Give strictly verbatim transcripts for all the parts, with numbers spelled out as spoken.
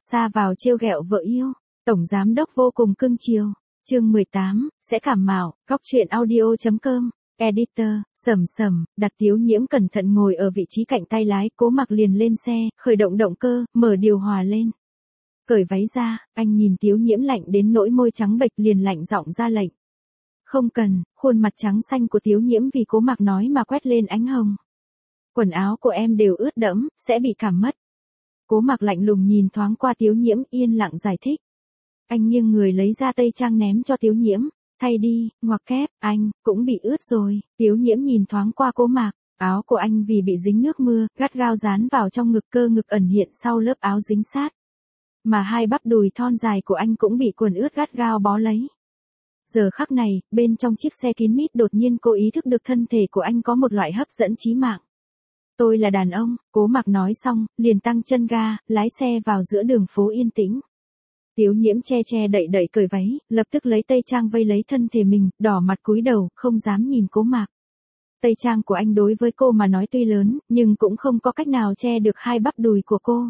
Sa vào trêu ghẹo vợ yêu, tổng giám đốc vô cùng cưng chiều. Chương mười tám, sẽ cảm mạo, góc truyện audio chấm com. Editor, Sầm Sầm, đặt Tiếu Nhiễm cẩn thận ngồi ở vị trí cạnh tay lái, Cố Mặc liền lên xe, khởi động động cơ, mở điều hòa lên. Cởi váy ra, anh nhìn Tiếu Nhiễm lạnh đến nỗi môi trắng bệch liền lạnh giọng ra lệnh. Không cần, khuôn mặt trắng xanh của Tiếu Nhiễm vì Cố Mặc nói mà quét lên ánh hồng. Quần áo của em đều ướt đẫm, sẽ bị cảm mất. Cố Mặc lạnh lùng nhìn thoáng qua Tiếu Nhiễm, yên lặng giải thích. Anh nghiêng người lấy ra tây trang ném cho Tiếu Nhiễm. Thay đi, ngoặc kép, anh, cũng bị ướt rồi. Tiếu Nhiễm nhìn thoáng qua Cố Mặc, áo của anh vì bị dính nước mưa, gắt gao dán vào trong ngực, cơ ngực ẩn hiện sau lớp áo dính sát. Mà hai bắp đùi thon dài của anh cũng bị quần ướt gắt gao bó lấy. Giờ khắc này, bên trong chiếc xe kín mít đột nhiên cô ý thức được thân thể của anh có một loại hấp dẫn chí mạng. Tôi là đàn ông, Cố Mặc nói xong, liền tăng chân ga, lái xe vào giữa đường phố yên tĩnh. Tiếu Nhiễm che che đậy đậy cởi váy, lập tức lấy tây trang vây lấy thân thể mình, đỏ mặt cúi đầu, không dám nhìn Cố Mặc. Tây trang của anh đối với cô mà nói tuy lớn, nhưng cũng không có cách nào che được hai bắp đùi của cô.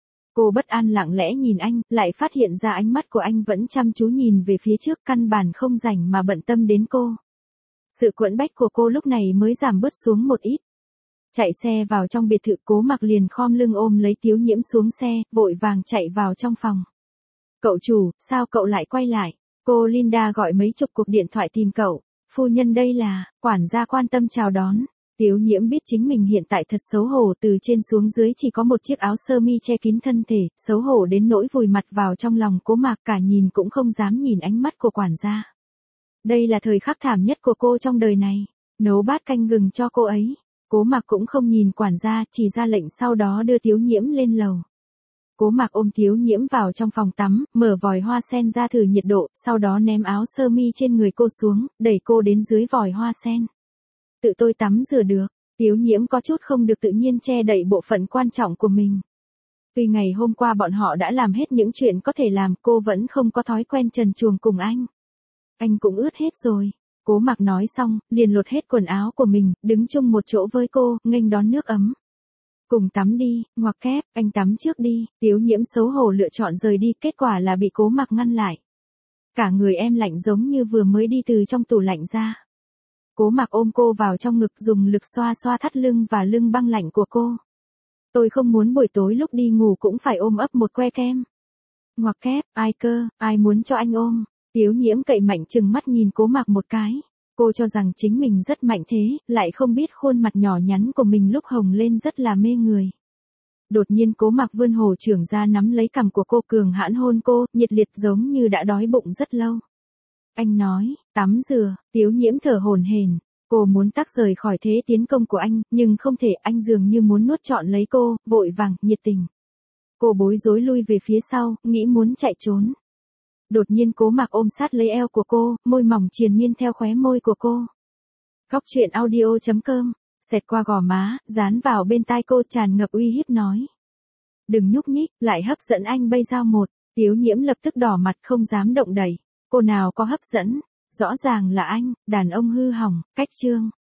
Cô bất an lặng lẽ nhìn anh, lại phát hiện ra ánh mắt của anh vẫn chăm chú nhìn về phía trước, căn bản không rảnh mà bận tâm đến cô. Sự quẫn bách của cô lúc này mới giảm bớt xuống một ít. Chạy xe vào trong biệt thự, Cố Mặc liền khom lưng ôm lấy Tiếu Nhiễm xuống xe, vội vàng chạy vào trong phòng. Cậu chủ, sao cậu lại quay lại? Cô Linda gọi mấy chục cuộc điện thoại tìm cậu. Phu nhân đây là, quản gia quan tâm chào đón. Tiếu Nhiễm biết chính mình hiện tại thật xấu hổ, từ trên xuống dưới chỉ có một chiếc áo sơ mi che kín thân thể, xấu hổ đến nỗi vùi mặt vào trong lòng Cố Mặc, cả nhìn cũng không dám nhìn ánh mắt của quản gia. Đây là thời khắc thảm nhất của cô trong đời này. Nấu bát canh gừng cho cô ấy. Cố Mặc cũng không nhìn quản gia, chỉ ra lệnh sau đó đưa Tiếu Nhiễm lên lầu. Cố Mặc ôm Tiếu Nhiễm vào trong phòng tắm, mở vòi hoa sen ra thử nhiệt độ, sau đó ném áo sơ mi trên người cô xuống, đẩy cô đến dưới vòi hoa sen. Tự tôi tắm rửa được. Tiếu Nhiễm có chút không được tự nhiên che đậy bộ phận quan trọng của mình. Tuy ngày hôm qua bọn họ đã làm hết những chuyện có thể làm, cô vẫn không có thói quen trần truồng cùng anh. Anh cũng ướt hết rồi. Cố Mặc nói xong, liền lột hết quần áo của mình, đứng chung một chỗ với cô, nghênh đón nước ấm. Cùng tắm đi, ngoặc kép, anh tắm trước đi. Tiếu Nhiễm xấu hổ lựa chọn rời đi, kết quả là bị Cố Mặc ngăn lại. Cả người em lạnh giống như vừa mới đi từ trong tủ lạnh ra. Cố Mặc ôm cô vào trong ngực, dùng lực xoa xoa thắt lưng và lưng băng lạnh của cô. Tôi không muốn buổi tối lúc đi ngủ cũng phải ôm ấp một que kem. Ngoặc kép, ai cơ, ai muốn cho anh ôm. Tiếu Nhiễm cậy mạnh trừng mắt nhìn Cố Mặc một cái. Cô cho rằng chính mình rất mạnh thế, lại không biết khuôn mặt nhỏ nhắn của mình lúc hồng lên rất là mê người. Đột nhiên Cố Mặc vươn hồ trưởng ra nắm lấy cằm của cô, cường hãn hôn cô, nhiệt liệt giống như đã đói bụng rất lâu. Anh nói, tắm rửa. Tiếu Nhiễm thở hổn hển. Cô muốn tách rời khỏi thế tiến công của anh, nhưng không thể, anh dường như muốn nuốt trọn lấy cô, vội vàng, nhiệt tình. Cô bối rối lui về phía sau, nghĩ muốn chạy trốn. Đột nhiên Cố Mặc ôm sát lấy eo của cô, môi mỏng triền miên theo khóe môi của cô. Góc truyện audio chấm com, xẹt qua gò má, dán vào bên tai cô, tràn ngập uy hiếp nói. Đừng nhúc nhích, lại hấp dẫn anh bây dao một. Tiếu Nhiễm lập tức đỏ mặt không dám động đậy. Cô nào có hấp dẫn, rõ ràng là anh, đàn ông hư hỏng, cách chương.